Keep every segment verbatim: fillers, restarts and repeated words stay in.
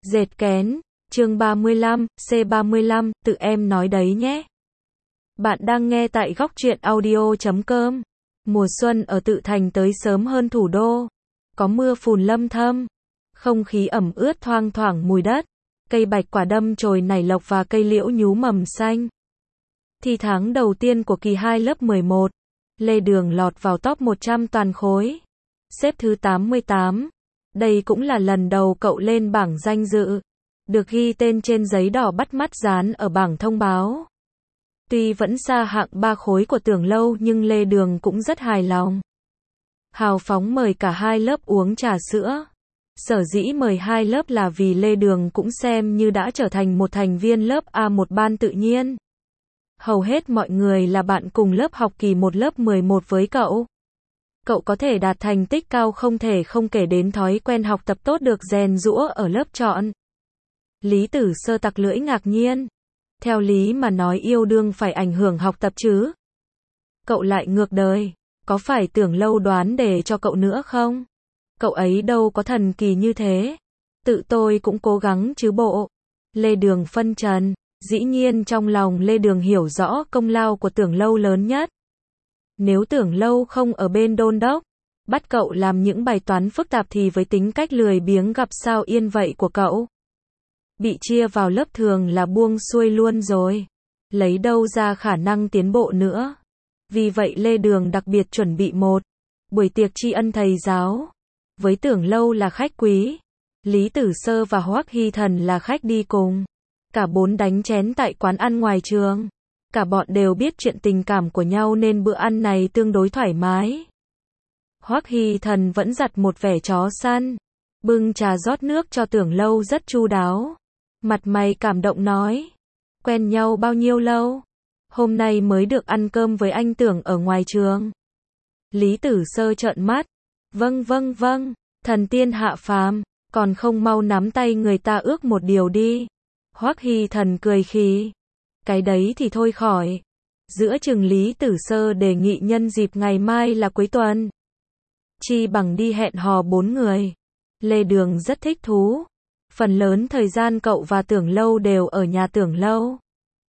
Dệt kén, chương ba mươi lăm, C ba mươi lăm, tự em nói đấy nhé. Bạn đang nghe tại góc truyện audio chấm com. Mùa xuân ở Tự Thành tới sớm hơn thủ đô. Có mưa phùn lâm thâm. Không khí ẩm ướt thoang thoảng mùi đất. Cây bạch quả đâm chồi nảy lộc và cây liễu nhú mầm xanh. Thì tháng đầu tiên của kỳ hai lớp mười một, Lê Đường lọt vào top một trăm toàn khối. Xếp thứ tám mươi tám. Đây cũng là lần đầu cậu lên bảng danh dự. Được ghi tên trên giấy đỏ bắt mắt dán ở bảng thông báo. Tuy vẫn xa hạng ba khối của Tưởng Lâu nhưng Lê Đường cũng rất hài lòng. Hào phóng mời cả hai lớp uống trà sữa. Sở dĩ mời hai lớp là vì Lê Đường cũng xem như đã trở thành một thành viên lớp A một ban tự nhiên. Hầu hết mọi người là bạn cùng lớp học kỳ một lớp mười một với cậu. Cậu có thể đạt thành tích cao không thể không kể đến thói quen học tập tốt được rèn giũa ở lớp chọn. Lý Tử Sơ tặc lưỡi ngạc nhiên. Theo lý mà nói yêu đương phải ảnh hưởng học tập chứ. Cậu lại ngược đời. Có phải Tưởng Lâu đoán đề cho cậu nữa không? Cậu ấy đâu có thần kỳ như thế. Tự tôi cũng cố gắng chứ bộ. Lê Đường phân trần. Dĩ nhiên trong lòng Lê Đường hiểu rõ công lao của Tưởng Lâu lớn nhất. Nếu Tưởng Lâu không ở bên đôn đốc, bắt cậu làm những bài toán phức tạp thì với tính cách lười biếng gặp sao yên vậy của cậu, bị chia vào lớp thường là buông xuôi luôn rồi. Lấy đâu ra khả năng tiến bộ nữa. Vì vậy Lê Đường đặc biệt chuẩn bị một buổi tiệc tri ân thầy giáo. Với Tưởng Lâu là khách quý, Lý Tử Sơ và Hoắc Hy Thần là khách đi cùng. Cả bốn đánh chén tại quán ăn ngoài trường. Cả bọn đều biết chuyện tình cảm của nhau nên bữa ăn này tương đối thoải mái. Hoắc Hy Thần vẫn giặt một vẻ chó săn. Bưng trà rót nước cho Tưởng Lâu rất chu đáo. Mặt mày cảm động nói. Quen nhau bao nhiêu lâu? Hôm nay mới được ăn cơm với anh Tưởng ở ngoài trường. Lý Tử Sơ trợn mắt. Vâng vâng vâng, thần tiên hạ phàm, còn không mau nắm tay người ta ước một điều đi. Hoắc Hy Thần cười khì. Cái đấy thì thôi khỏi. Giữa chừng Lý Tử Sơ đề nghị nhân dịp ngày mai là cuối tuần, chi bằng đi hẹn hò bốn người. Lê Đường rất thích thú. Phần lớn thời gian cậu và Tưởng Lâu đều ở nhà Tưởng Lâu.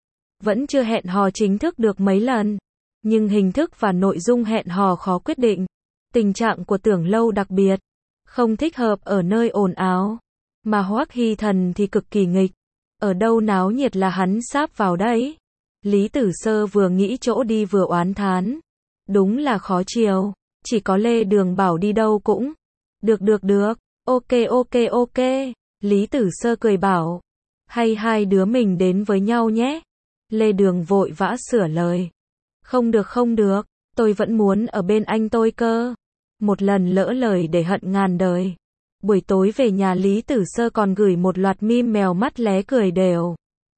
Vẫn chưa hẹn hò chính thức được mấy lần. Nhưng hình thức và nội dung hẹn hò khó quyết định. Tình trạng của Tưởng Lâu đặc biệt. Không thích hợp ở nơi ồn ào. Mà Hoắc Hy Thần thì cực kỳ nghịch. Ở đâu náo nhiệt là hắn sáp vào đấy. Lý Tử Sơ vừa nghĩ chỗ đi vừa oán thán. Đúng là khó chiều. Chỉ có Lê Đường bảo đi đâu cũng. Được được được. Ok ok ok. Lý Tử Sơ cười bảo. Hay hai đứa mình đến với nhau nhé. Lê Đường vội vã sửa lời. Không được không được. Tôi vẫn muốn ở bên anh tôi cơ. Một lần lỡ lời để hận ngàn đời. Buổi tối về nhà Lý Tử Sơ còn gửi một loạt meme mèo mắt lé cười đều.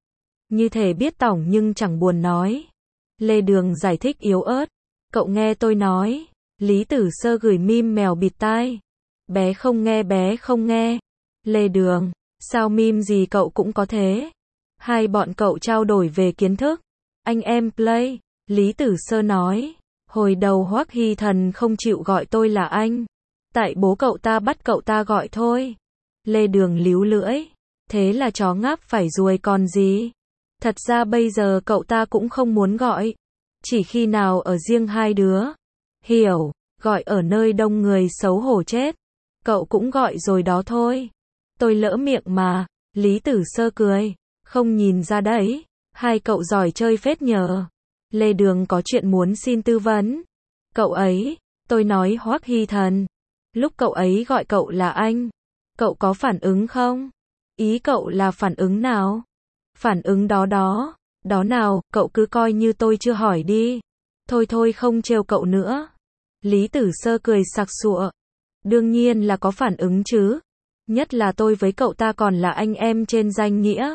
Như thể biết tỏng nhưng chẳng buồn nói. Lê Đường giải thích yếu ớt. Cậu nghe tôi nói. Lý Tử Sơ gửi meme mèo bịt tai. Bé không nghe bé không nghe. Lê Đường, sao meme gì cậu cũng có thế? Hai bọn cậu trao đổi về kiến thức. Anh em play. Lý Tử Sơ nói. Hồi đầu Hoắc Hy Thần không chịu gọi tôi là anh. Tại bố cậu ta bắt cậu ta gọi thôi. Lê Đường líu lưỡi. Thế là chó ngáp phải ruồi còn gì. Thật ra bây giờ cậu ta cũng không muốn gọi. Chỉ khi nào ở riêng hai đứa. Hiểu, gọi ở nơi đông người xấu hổ chết. Cậu cũng gọi rồi đó thôi. Tôi lỡ miệng mà. Lý Tử Sơ cười. Không nhìn ra đấy. Hai cậu giỏi chơi phết nhờ. Lê Đường có chuyện muốn xin tư vấn. Cậu ấy, tôi nói Hoắc Hy Thần. Lúc cậu ấy gọi cậu là anh, cậu có phản ứng không? Ý cậu là phản ứng nào? Phản ứng đó đó, đó nào, cậu cứ coi như tôi chưa hỏi đi. Thôi thôi không trêu cậu nữa. Lý Tử Sơ cười sặc sụa. Đương nhiên là có phản ứng chứ. Nhất là tôi với cậu ta còn là anh em trên danh nghĩa.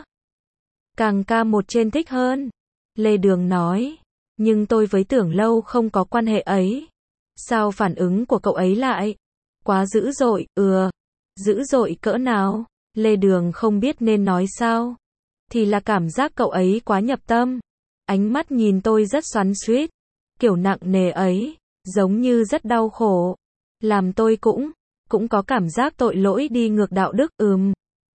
Càng ca một trên thích hơn. Lê Đường nói. Nhưng tôi với Tưởng Lâu không có quan hệ ấy. Sao phản ứng của cậu ấy lại? Quá dữ dội, ừa. Dữ dội cỡ nào? Lê Đường không biết nên nói sao. Thì là cảm giác cậu ấy quá nhập tâm. Ánh mắt nhìn tôi rất xoắn xuýt. Kiểu nặng nề ấy. Giống như rất đau khổ. Làm tôi cũng, cũng có cảm giác tội lỗi đi ngược đạo đức, ừm.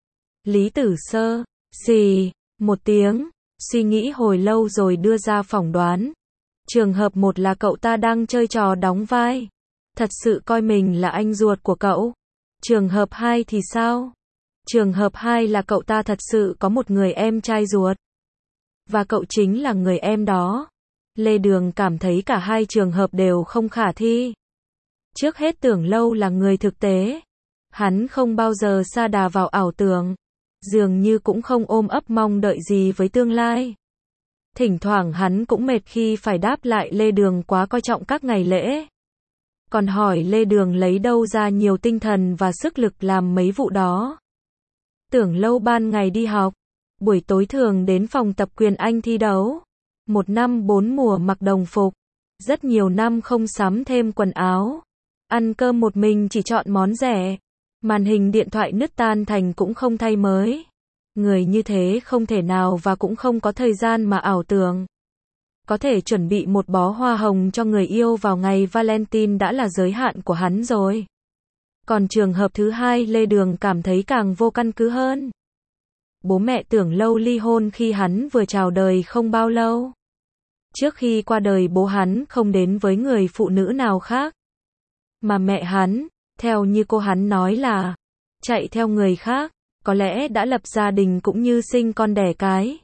Lý Tử Sơ, xì, một tiếng, suy nghĩ hồi lâu rồi đưa ra phỏng đoán. Trường hợp một là cậu ta đang chơi trò đóng vai, thật sự coi mình là anh ruột của cậu. Trường hợp hai thì sao? Trường hợp hai là cậu ta thật sự có một người em trai ruột, và cậu chính là người em đó. Lê Đường cảm thấy cả hai trường hợp đều không khả thi. Trước hết Tưởng Lâu là người thực tế. Hắn không bao giờ sa đà vào ảo tưởng. Dường như cũng không ôm ấp mong đợi gì với tương lai. Thỉnh thoảng hắn cũng mệt khi phải đáp lại Lê Đường quá coi trọng các ngày lễ. Còn hỏi Lê Đường lấy đâu ra nhiều tinh thần và sức lực làm mấy vụ đó. Tưởng Lâu ban ngày đi học, buổi tối thường đến phòng tập quyền Anh thi đấu. Một năm bốn mùa mặc đồng phục, rất nhiều năm không sắm thêm quần áo. Ăn cơm một mình chỉ chọn món rẻ. Màn hình điện thoại nứt tan thành cũng không thay mới. Người như thế không thể nào và cũng không có thời gian mà ảo tưởng. Có thể chuẩn bị một bó hoa hồng cho người yêu vào ngày Valentine đã là giới hạn của hắn rồi. Còn trường hợp thứ hai Lê Đường cảm thấy càng vô căn cứ hơn. Bố mẹ Tưởng Lâu ly hôn khi hắn vừa chào đời không bao lâu. Trước khi qua đời bố hắn không đến với người phụ nữ nào khác. Mà mẹ hắn, theo như cô hắn nói là, chạy theo người khác, có lẽ đã lập gia đình cũng như sinh con đẻ cái.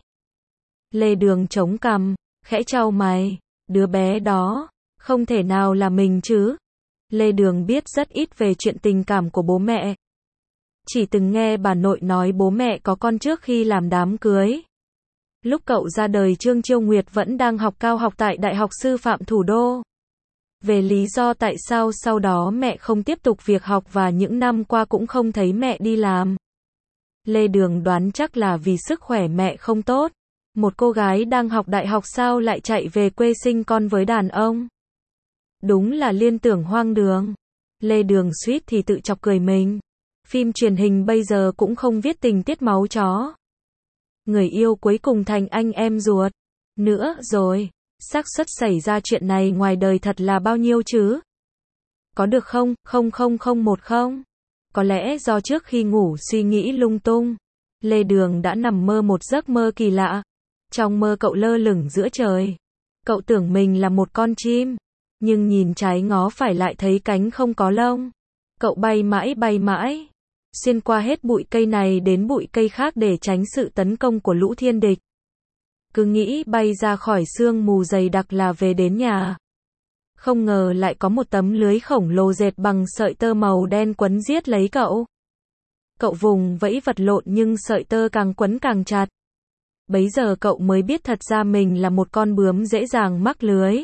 Lê Đường chống cằm, khẽ chau mày, đứa bé đó, không thể nào là mình chứ. Lê Đường biết rất ít về chuyện tình cảm của bố mẹ. Chỉ từng nghe bà nội nói bố mẹ có con trước khi làm đám cưới. Lúc cậu ra đời Trương Chiêu Nguyệt vẫn đang học cao học tại Đại học Sư phạm Thủ đô. Về lý do tại sao sau đó mẹ không tiếp tục việc học và những năm qua cũng không thấy mẹ đi làm. Lê Đường đoán chắc là vì sức khỏe mẹ không tốt. Một cô gái đang học đại học sao lại chạy về quê sinh con với đàn ông. Đúng là liên tưởng hoang đường. Lê Đường suýt thì tự chọc cười mình. Phim truyền hình bây giờ cũng không viết tình tiết máu chó. Người yêu cuối cùng thành anh em ruột. Nữa rồi, xác suất xảy ra chuyện này ngoài đời thật là bao nhiêu chứ? Có được không? Không không không một không. Có lẽ do trước khi ngủ suy nghĩ lung tung. Lê Đường đã nằm mơ một giấc mơ kỳ lạ. Trong mơ cậu lơ lửng giữa trời. Cậu tưởng mình là một con chim. Nhưng nhìn trái ngó phải lại thấy cánh không có lông. Cậu bay mãi bay mãi. Xuyên qua hết bụi cây này đến bụi cây khác để tránh sự tấn công của lũ thiên địch. Cứ nghĩ bay ra khỏi sương mù dày đặc là về đến nhà. Không ngờ lại có một tấm lưới khổng lồ dệt bằng sợi tơ màu đen quấn giết lấy cậu. Cậu vùng vẫy vật lộn nhưng sợi tơ càng quấn càng chặt. Bấy giờ cậu mới biết thật ra mình là một con bướm dễ dàng mắc lưới.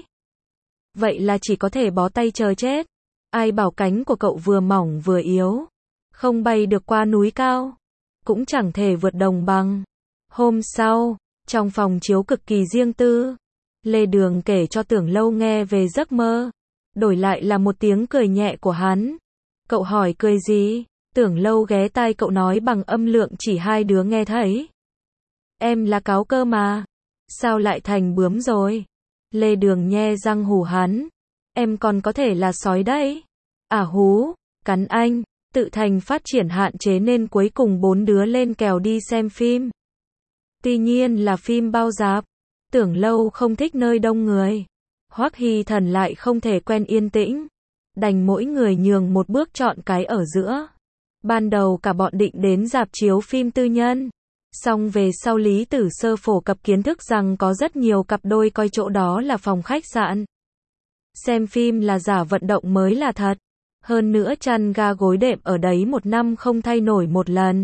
Vậy là chỉ có thể bó tay chờ chết. Ai bảo cánh của cậu vừa mỏng vừa yếu. Không bay được qua núi cao. Cũng chẳng thể vượt đồng bằng. Hôm sau, trong phòng chiếu cực kỳ riêng tư, Lê Đường kể cho Tưởng Lâu nghe về giấc mơ. Đổi lại là một tiếng cười nhẹ của hắn. Cậu hỏi cười gì? Tưởng Lâu ghé tai cậu nói bằng âm lượng chỉ hai đứa nghe thấy. Em là cáo cơ mà. Sao lại thành bướm rồi? Lê Đường nhe răng hù hắn. Em còn có thể là sói đấy. À hú, cắn anh. Tự thành phát triển hạn chế nên cuối cùng bốn đứa lên kèo đi xem phim. Tuy nhiên là phim bao rạp. Tưởng Lâu không thích nơi đông người. Hoắc Hy Thần lại không thể quen yên tĩnh. Đành mỗi người nhường một bước chọn cái ở giữa. Ban đầu cả bọn định đến rạp chiếu phim tư nhân. Song về sau Lý Tử Sơ phổ cập kiến thức rằng có rất nhiều cặp đôi coi chỗ đó là phòng khách sạn. Xem phim là giả, vận động mới là thật. Hơn nữa chăn ga gối đệm ở đấy một năm không thay nổi một lần.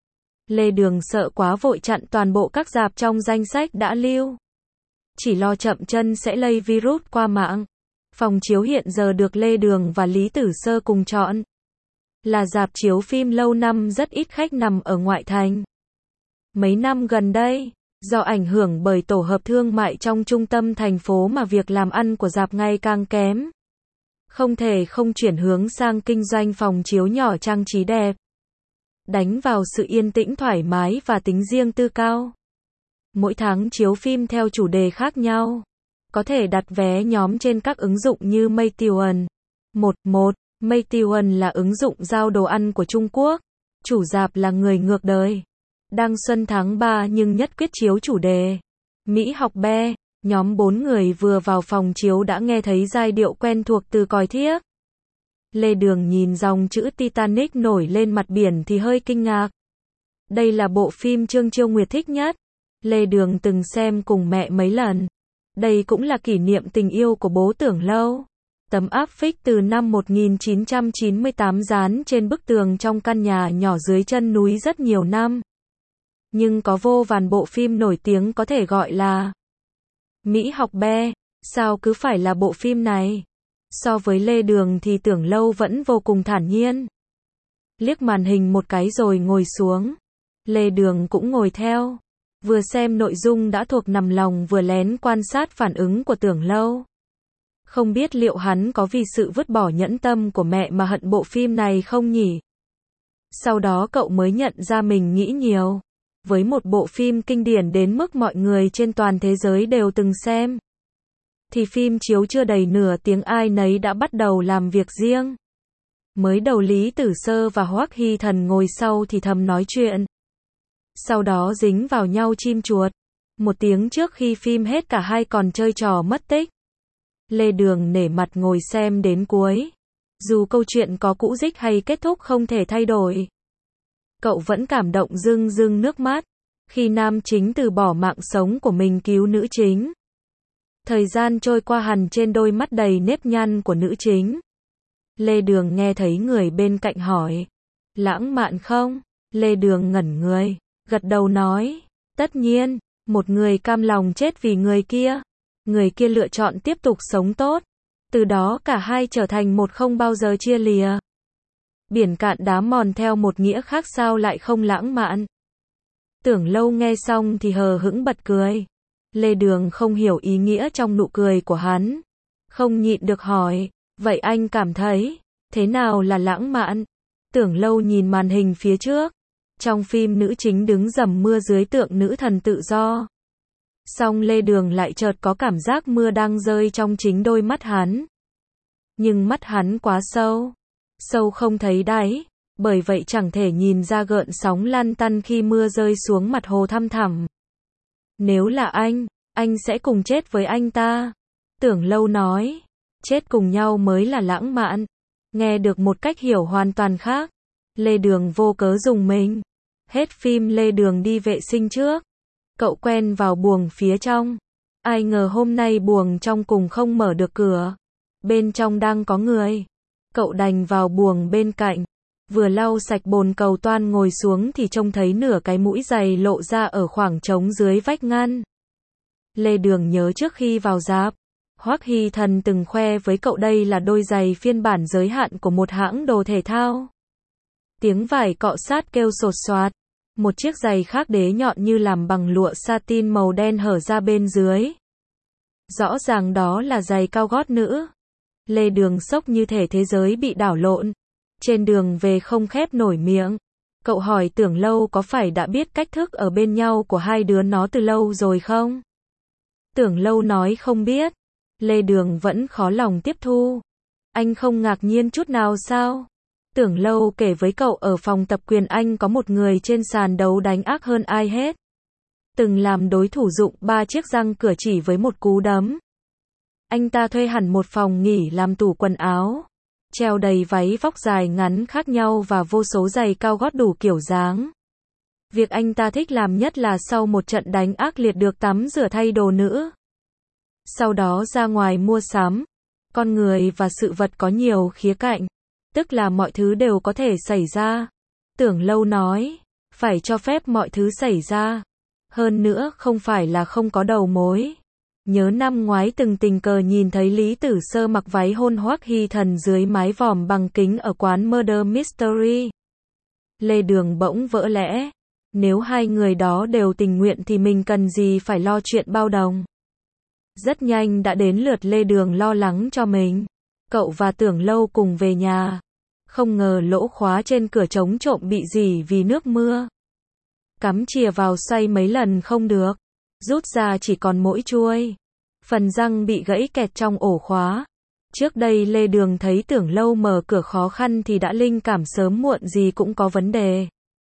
Lê Đường sợ quá vội chặn toàn bộ các rạp trong danh sách đã lưu. Chỉ lo chậm chân sẽ lây virus qua mạng. Phòng chiếu hiện giờ được Lê Đường và Lý Tử Sơ cùng chọn. Là rạp chiếu phim lâu năm rất ít khách nằm ở ngoại thành. Mấy năm gần đây, do ảnh hưởng bởi tổ hợp thương mại trong trung tâm thành phố mà việc làm ăn của rạp ngày càng kém. Không thể không chuyển hướng sang kinh doanh phòng chiếu nhỏ trang trí đẹp. Đánh vào sự yên tĩnh thoải mái và tính riêng tư cao. Mỗi tháng chiếu phim theo chủ đề khác nhau. Có thể đặt vé nhóm trên các ứng dụng như Meituan. một một. Meituan là ứng dụng giao đồ ăn của Trung Quốc. Chủ rạp là người ngược đời. Đang xuân tháng ba nhưng nhất quyết chiếu chủ đề Mỹ học be. Nhóm bốn người vừa vào phòng chiếu đã nghe thấy giai điệu quen thuộc từ còi thiếc. Lê Đường nhìn dòng chữ Titanic nổi lên mặt biển thì hơi kinh ngạc. Đây là bộ phim Trương Chiêu Nguyệt thích nhất. Lê Đường từng xem cùng mẹ mấy lần. Đây cũng là kỷ niệm tình yêu của bố Tưởng Lâu. Tấm áp phích từ năm một nghìn chín trăm chín mươi tám dán trên bức tường trong căn nhà nhỏ dưới chân núi rất nhiều năm. Nhưng có vô vàn bộ phim nổi tiếng có thể gọi là Mỹ học be, sao cứ phải là bộ phim này? So với Lê Đường thì Tưởng Lâu vẫn vô cùng thản nhiên. Liếc màn hình một cái rồi ngồi xuống. Lê Đường cũng ngồi theo. Vừa xem nội dung đã thuộc nằm lòng vừa lén quan sát phản ứng của Tưởng Lâu. Không biết liệu hắn có vì sự vứt bỏ nhẫn tâm của mẹ mà hận bộ phim này không nhỉ? Sau đó cậu mới nhận ra mình nghĩ nhiều. Với một bộ phim kinh điển đến mức mọi người trên toàn thế giới đều từng xem, thì phim chiếu chưa đầy nửa tiếng ai nấy đã bắt đầu làm việc riêng. Mới đầu Lý Tử Sơ và Hoắc Hy Thần ngồi sau thì thầm nói chuyện. Sau đó dính vào nhau chim chuột. Một tiếng trước khi phim hết cả hai còn chơi trò mất tích. Lê Đường nể mặt ngồi xem đến cuối. Dù câu chuyện có cũ dích hay kết thúc không thể thay đổi, cậu vẫn cảm động rưng rưng nước mắt. Khi nam chính từ bỏ mạng sống của mình cứu nữ chính. Thời gian trôi qua hằn trên đôi mắt đầy nếp nhăn của nữ chính. Lê Đường nghe thấy người bên cạnh hỏi. Lãng mạn không? Lê Đường ngẩn người, gật đầu nói. Tất nhiên, một người cam lòng chết vì người kia. Người kia lựa chọn tiếp tục sống tốt. Từ đó cả hai trở thành một không bao giờ chia lìa. Biển cạn đá mòn theo một nghĩa khác sao lại không lãng mạn? Tưởng Lâu nghe xong thì hờ hững bật cười. Lê Đường không hiểu ý nghĩa trong nụ cười của hắn. Không nhịn được hỏi, vậy anh cảm thấy, thế nào là lãng mạn? Tưởng Lâu nhìn màn hình phía trước. Trong phim nữ chính đứng dầm mưa dưới tượng nữ thần tự do. Song Lê Đường lại chợt có cảm giác mưa đang rơi trong chính đôi mắt hắn. Nhưng mắt hắn quá sâu. Sâu không thấy đáy. Bởi vậy chẳng thể nhìn ra gợn sóng lăn tăn khi mưa rơi xuống mặt hồ thăm thẳm. Nếu là anh, anh sẽ cùng chết với anh ta. Tưởng Lâu nói. Chết cùng nhau mới là lãng mạn. Nghe được một cách hiểu hoàn toàn khác. Lê Đường vô cớ dùng mình. Hết phim Lê Đường đi vệ sinh trước. Cậu quen vào buồng phía trong. Ai ngờ hôm nay buồng trong cùng không mở được cửa. Bên trong đang có người. Cậu đành vào buồng bên cạnh. Vừa lau sạch bồn cầu toan ngồi xuống thì trông thấy nửa cái mũi giày lộ ra ở khoảng trống dưới vách ngăn. Lê Đường nhớ trước khi vào rạp, Hoắc Hy Thần từng khoe với cậu đây là đôi giày phiên bản giới hạn của một hãng đồ thể thao. Tiếng vải cọ sát kêu sột soạt. Một chiếc giày khác đế nhọn như làm bằng lụa satin màu đen hở ra bên dưới. Rõ ràng đó là giày cao gót nữ. Lê Đường sốc như thể thế giới bị đảo lộn. Trên đường về không khép nổi miệng. Cậu hỏi Tưởng Lâu có phải đã biết cách thức ở bên nhau của hai đứa nó từ lâu rồi không? Tưởng Lâu nói không biết. Lê Đường vẫn khó lòng tiếp thu. Anh không ngạc nhiên chút nào sao? Tưởng Lâu kể với cậu ở phòng tập quyền anh có một người trên sàn đấu đánh ác hơn ai hết. Từng làm đối thủ dụng ba chiếc răng cửa chỉ với một cú đấm. Anh ta thuê hẳn một phòng nghỉ làm tủ quần áo. Treo đầy váy vóc dài ngắn khác nhau và vô số giày cao gót đủ kiểu dáng. Việc anh ta thích làm nhất là sau một trận đánh ác liệt được tắm rửa thay đồ nữ. Sau đó ra ngoài mua sắm. Con người và sự vật có nhiều khía cạnh. Tức là mọi thứ đều có thể xảy ra. Tưởng Lâu nói, phải cho phép mọi thứ xảy ra. Hơn nữa không phải là không có đầu mối. Nhớ năm ngoái từng tình cờ nhìn thấy Lý Tử Sơ mặc váy hôn Hoắc Hy Thần dưới mái vòm bằng kính ở quán Murder Mystery. Lê Đường bỗng vỡ lẽ. Nếu hai người đó đều tình nguyện thì mình cần gì phải lo chuyện bao đồng. Rất nhanh đã đến lượt Lê Đường lo lắng cho mình. Cậu và Tưởng Lâu cùng về nhà. Không ngờ lỗ khóa trên cửa trống trộm bị rỉ vì nước mưa. Cắm chìa vào xoay mấy lần không được. Rút ra chỉ còn mỗi chuôi. Phần răng bị gãy kẹt trong ổ khóa. Trước đây Lê Đường thấy Tưởng Lâu mở cửa khó khăn thì đã linh cảm sớm muộn gì cũng có vấn đề.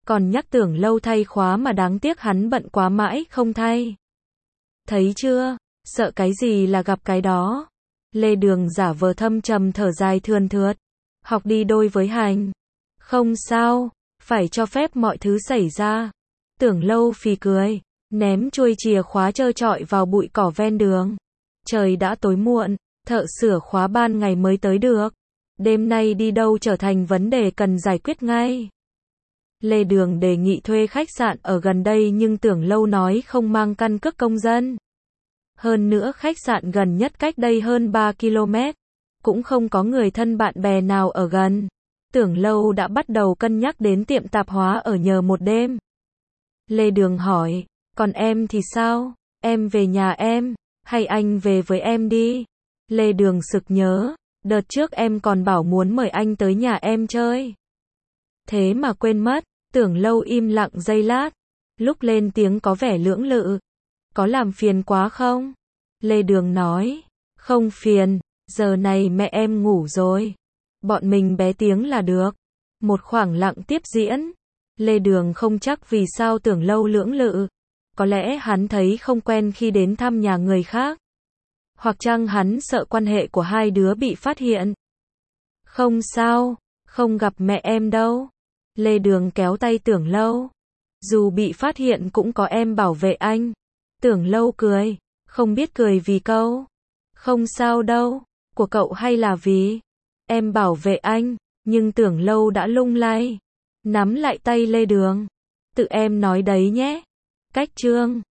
Còn nhắc Tưởng Lâu thay khóa mà đáng tiếc hắn bận quá mãi không thay. Thấy chưa, sợ cái gì là gặp cái đó. Lê Đường giả vờ thâm trầm thở dài thườn thượt. Học đi đôi với hành. Không sao, phải cho phép mọi thứ xảy ra. Tưởng Lâu phì cười, ném chuôi chìa khóa trơ trọi vào bụi cỏ ven đường. Trời đã tối muộn, thợ sửa khóa ban ngày mới tới được. Đêm nay đi đâu trở thành vấn đề cần giải quyết ngay. Lê Đường đề nghị thuê khách sạn ở gần đây nhưng Tưởng Lâu nói không mang căn cước công dân. Hơn nữa khách sạn gần nhất cách đây hơn ba ki lô mét. Cũng không có người thân bạn bè nào ở gần. Tưởng Lâu đã bắt đầu cân nhắc đến tiệm tạp hóa ở nhờ một đêm. Lê Đường hỏi, còn em thì sao? Em về nhà em, hay anh về với em đi? Lê Đường sực nhớ, đợt trước em còn bảo muốn mời anh tới nhà em chơi. Thế mà quên mất. Tưởng Lâu im lặng giây lát. Lúc lên tiếng có vẻ lưỡng lự. Có làm phiền quá không? Lê Đường nói, không phiền, giờ này mẹ em ngủ rồi. Bọn mình bé tiếng là được. Một khoảng lặng tiếp diễn. Lê Đường không chắc vì sao Tưởng Lâu lưỡng lự. Có lẽ hắn thấy không quen khi đến thăm nhà người khác. Hoặc chăng hắn sợ quan hệ của hai đứa bị phát hiện. Không sao, không gặp mẹ em đâu. Lê Đường kéo tay Tưởng Lâu. Dù bị phát hiện cũng có em bảo vệ anh. Tưởng Lâu cười, không biết cười vì câu không sao đâu, của cậu hay là vì em bảo vệ anh, nhưng Tưởng Lâu đã lung lay, nắm lại tay Lê Đường. Tự em nói đấy nhé. Cách chương